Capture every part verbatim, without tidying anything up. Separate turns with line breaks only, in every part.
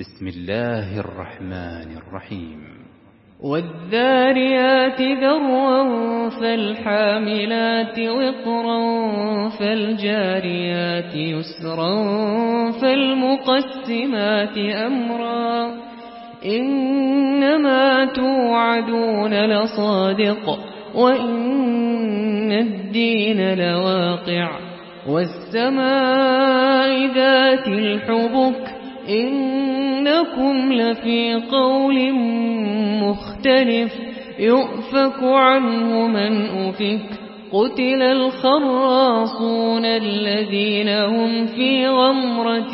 بسم الله الرحمن الرحيم
والذاريات ذروا فالحاملات وقرا فالجاريات يسرا فالمقسمات أمرا إنما توعدون لصادق وإن الدين لواقع والسماء ذات الحبك إنكم لفي قول مختلف يؤفك عنه من أفك قتل الخراصون الذين هم في غمرة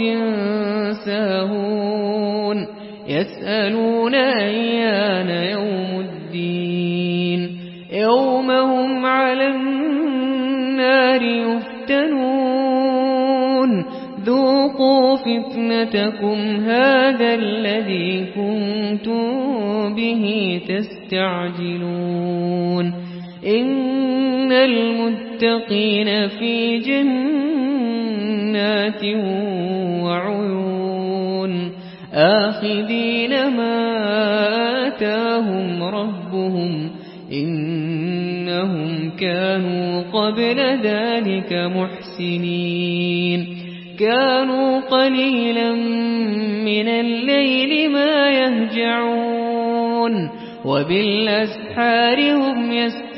ساهون يسألون أيان يوم الدين يوم هم على النار يفتنون ذوقوا فتنتكم هذا الذي كنتم به تستعجلون إن المتقين في جنات وعيون آخذين ما آتاهم ربهم إنهم كانوا قبل ذلك محسنين كانوا قليلا من الليل ما يهجعون وبالأسحار هم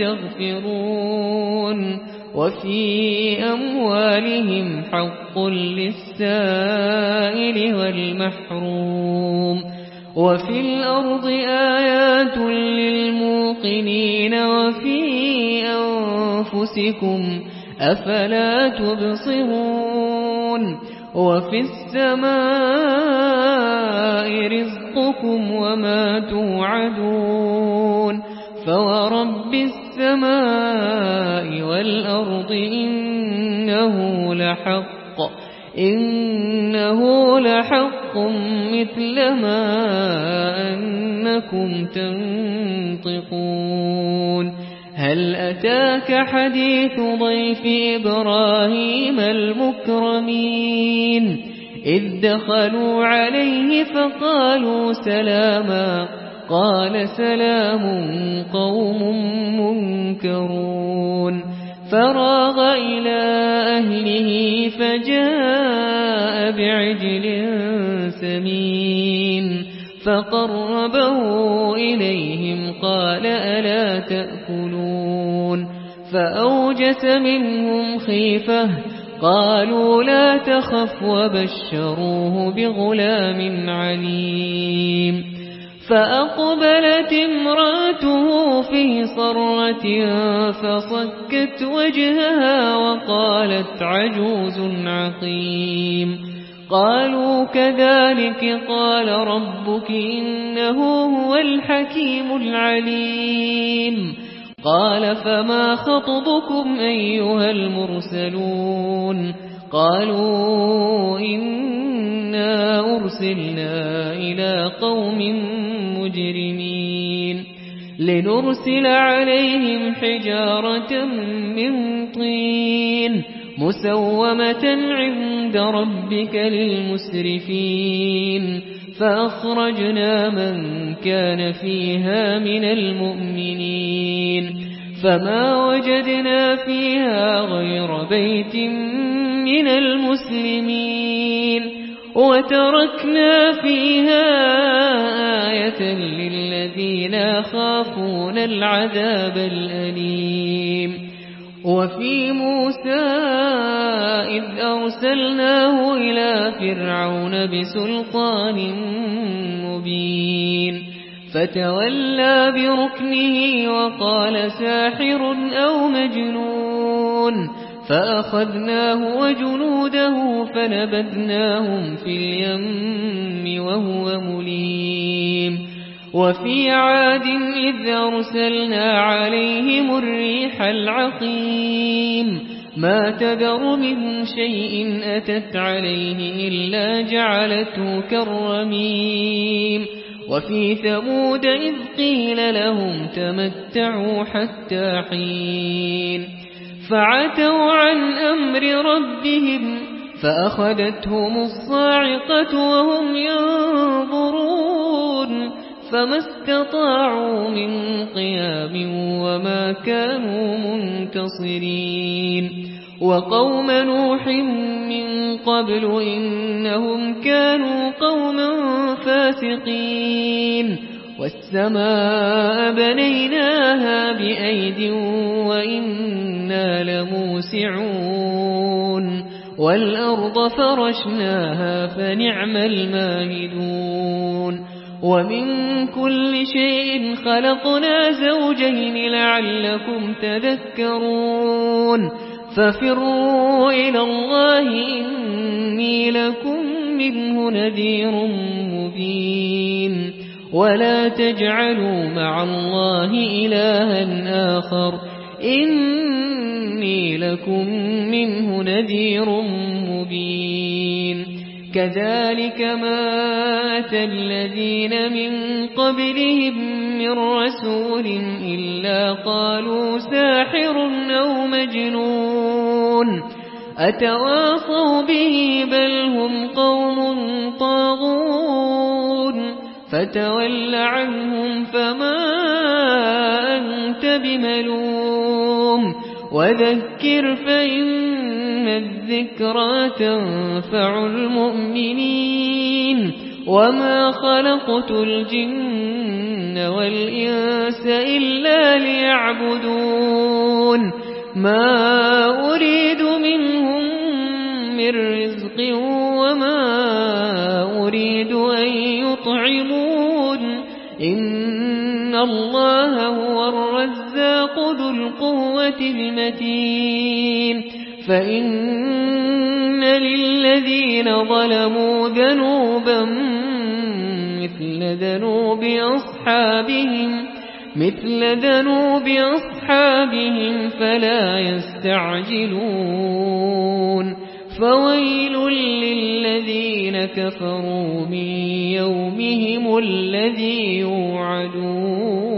يستغفرون وفي أموالهم حق للسائل والمحروم وفي الأرض آيات للموقنين وفي أنفسكم أفلا تبصرون وفي السماء رزقكم وما توعدون فورب السماء والأرض إنه لحق إنه لحق مثل ما أنكم تنطقون هل أتاك حديث ضيف إبراهيم المكرمين إذ دخلوا عليه فقالوا سلاما قال سلام قوم منكرون فراغ إلى أهله فجاء بعجل سمين فقربه إليهم قال ألا تأكلون فأوجس منهم خيفة قالوا لا تخف وبشروه بغلام عليم فأقبلت امرأته في صرة فصكت وجهها وقالت عجوز عقيم قالوا كذلك قال ربك إنه هو الحكيم العليم قال فما خطبكم أيها المرسلون قالوا إنا أرسلنا إلى قوم مجرمين لنرسل عليهم حجارة من طين مسومة عند ربك للمسرفين فأخرجنا من كان فيها من المؤمنين فما وجدنا فيها غير بيت من المسلمين وتركنا فيها آية للذين يخافون العذاب الأليم وفي موسى إذ أرسلناه إلى فرعون بسلطان مبين فتولى بركنه وقال ساحر أو مجنون فأخذناه وجنوده فنبذناهم في اليم وهو مليم وفي عاد إذ أرسلنا عليهم الريح العقيم ما تذر من شيء أتت عليه إلا جعلته كالرميم وفي ثمود إذ قيل لهم تمتعوا حتى حين فعتوا عن أمر ربهم فأخذتهم الصاعقة وهم ينظرون فما استطاعوا من قيام وما كانوا منتصرين وقوم نوح من قبل إنهم كانوا قوما فاسقين والسماء بنيناها بأيد وإنا لموسعون والأرض فرشناها فنعم الماهدون ومن كل شيء خلقنا زوجين لعلكم تذكرون ففروا إلى الله إني لكم منه نذير مبين ولا تجعلوا مع الله إلها آخر إني لكم منه نذير مبين كذلك ما أتى الذين من قبلهم من رسول إلا قالوا ساحر أو مجنون أتواصوا به بل هم قوم طاغون فتول عنهم فما أنت بملوم وذكر فإن الذكرى تنفع المؤمنين وما خلقت الجن والإنس إلا ليعبدون ما أريد منهم من رزق وما أريد أن يطعمون إن الله هو الرزاق ذو القوة المتين فإن للذين ظلموا ذنوبا مثل ذنوب أصحابهم مثل ذنوب أصحابهم فلا يستعجلون فويل للذين كفروا من يومهم الذي يوعدون